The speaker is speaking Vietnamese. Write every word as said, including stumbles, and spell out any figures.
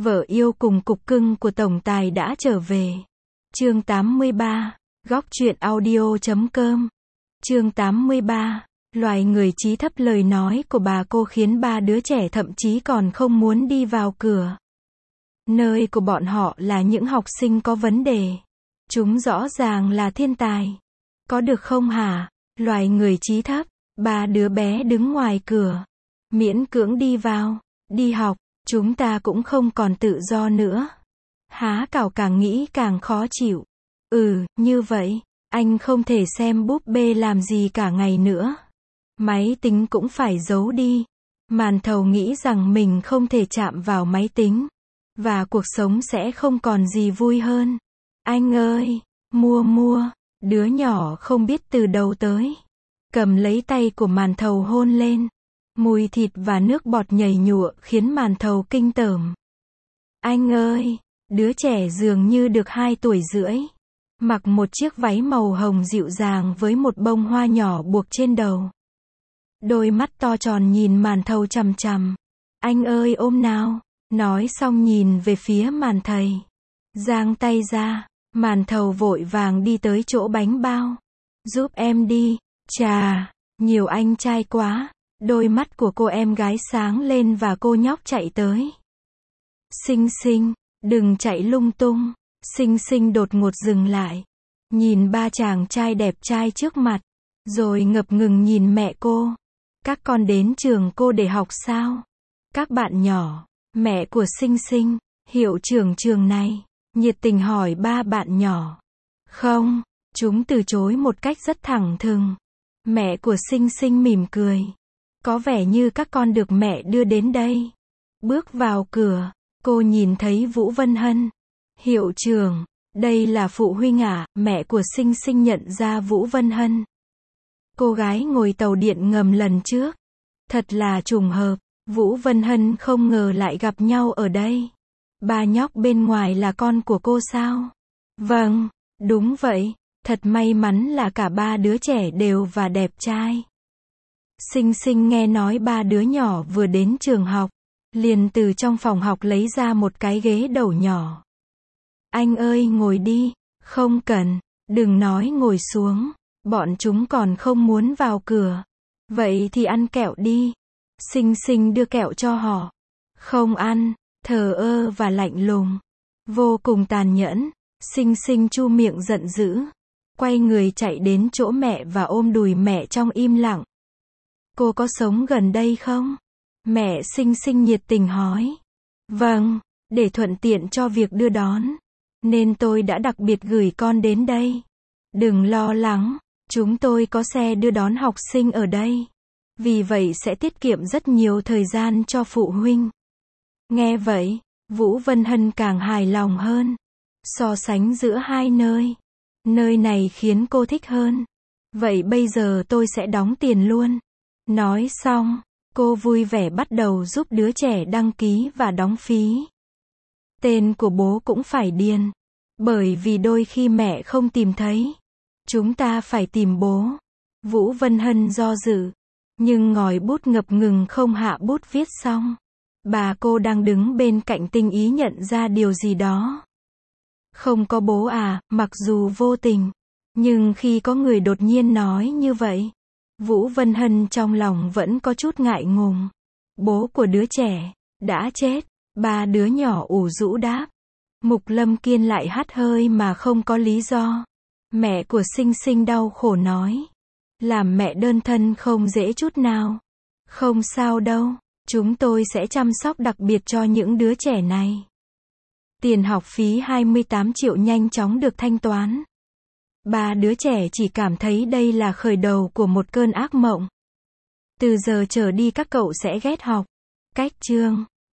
Vợ yêu cùng cục cưng của tổng tài đã trở về. Chương tám mươi ba, góc truyện audio chấm com. Chương tám mươi ba, loài người trí thấp. Lời nói của bà cô khiến ba đứa trẻ thậm chí còn không muốn đi vào cửa. Nơi của bọn họ là những học sinh có vấn đề. Chúng rõ ràng là thiên tài. Có được không hả? Loài người trí thấp. Ba đứa bé đứng ngoài cửa. Miễn cưỡng đi vào, đi học, chúng ta cũng không còn tự do nữa. Há cảo càng nghĩ càng khó chịu. Ừ, như vậy, anh không thể xem búp bê làm gì cả ngày nữa. Máy tính cũng phải giấu đi. Màn thầu nghĩ rằng mình không thể chạm vào máy tính. Và cuộc sống sẽ không còn gì vui hơn. Anh ơi, mua mua, đứa nhỏ không biết từ đâu tới. Cầm lấy tay của màn thầu hôn lên. Mùi thịt và nước bọt nhầy nhụa khiến màn thầu kinh tởm. Anh ơi, đứa trẻ dường như được hai tuổi rưỡi. Mặc một chiếc váy màu hồng dịu dàng với một bông hoa nhỏ buộc trên đầu. Đôi mắt to tròn nhìn màn thầu chằm chằm. Anh ơi ôm nào. Nói xong nhìn về phía màn thầy. Giang tay ra, màn thầu vội vàng đi tới chỗ bánh bao. Giúp em đi. Chà, nhiều anh trai quá. Đôi mắt của cô em gái sáng lên và cô nhóc chạy tới. Xinh xinh, đừng chạy lung tung. Xinh xinh đột ngột dừng lại. Nhìn ba chàng trai đẹp trai trước mặt. Rồi ngập ngừng nhìn mẹ cô. Các con đến trường cô để học sao? Các bạn nhỏ, mẹ của Xinh xinh, hiệu trưởng trường này, nhiệt tình hỏi ba bạn nhỏ. Không, chúng từ chối một cách rất thẳng thừng. Mẹ của Xinh xinh mỉm cười. Có vẻ như các con được mẹ đưa đến đây. Bước vào cửa, cô nhìn thấy Vũ Vân Hân. Hiệu trưởng, đây là phụ huynh à? Mẹ của Xinh xinh nhận ra Vũ Vân Hân. Cô gái ngồi tàu điện ngầm lần trước. Thật là trùng hợp, Vũ Vân Hân không ngờ lại gặp nhau ở đây. Ba nhóc bên ngoài là con của cô sao? Vâng, đúng vậy, thật may mắn là cả ba đứa trẻ đều và đẹp trai. Xinh xinh nghe nói ba đứa nhỏ vừa đến trường học, liền từ trong phòng học lấy ra một cái ghế đầu nhỏ. Anh ơi ngồi đi, không cần, đừng nói ngồi xuống, bọn chúng còn không muốn vào cửa. Vậy thì ăn kẹo đi. Xinh xinh đưa kẹo cho họ. Không ăn, thờ ơ và lạnh lùng. Vô cùng tàn nhẫn. Xinh xinh chu miệng giận dữ. Quay người chạy đến chỗ mẹ và ôm đùi mẹ trong im lặng. Cô có sống gần đây không? Mẹ Xinh xinh nhiệt tình hỏi. Vâng, để thuận tiện cho việc đưa đón. Nên tôi đã đặc biệt gửi con đến đây. Đừng lo lắng, chúng tôi có xe đưa đón học sinh ở đây. Vì vậy sẽ tiết kiệm rất nhiều thời gian cho phụ huynh. Nghe vậy, Vũ Vân Hân càng hài lòng hơn. So sánh giữa hai nơi, nơi này khiến cô thích hơn. Vậy bây giờ tôi sẽ đóng tiền luôn. Nói xong, cô vui vẻ bắt đầu giúp đứa trẻ đăng ký và đóng phí. Tên của bố cũng phải điền. Bởi vì đôi khi mẹ không tìm thấy. Chúng ta phải tìm bố. Vũ Vân Hân do dự. Nhưng ngòi bút ngập ngừng không hạ bút viết xong. Bà cô đang đứng bên cạnh tinh ý nhận ra điều gì đó. Không có bố à? Mặc dù vô tình. Nhưng khi có người đột nhiên nói như vậy, Vũ Vân Hân trong lòng vẫn có chút ngại ngùng. Bố của đứa trẻ đã chết. Ba đứa nhỏ ủ rũ đáp. Mục Lâm Kiên lại hắt hơi mà không có lý do. Mẹ của Xinh xinh đau khổ nói. Làm mẹ đơn thân không dễ chút nào. Không sao đâu, chúng tôi sẽ chăm sóc đặc biệt cho những đứa trẻ này. Tiền học phí hai mươi tám triệu nhanh chóng được thanh toán. Ba đứa trẻ chỉ cảm thấy đây là khởi đầu của một cơn ác mộng. Từ giờ trở đi các cậu sẽ ghét học. Cách chương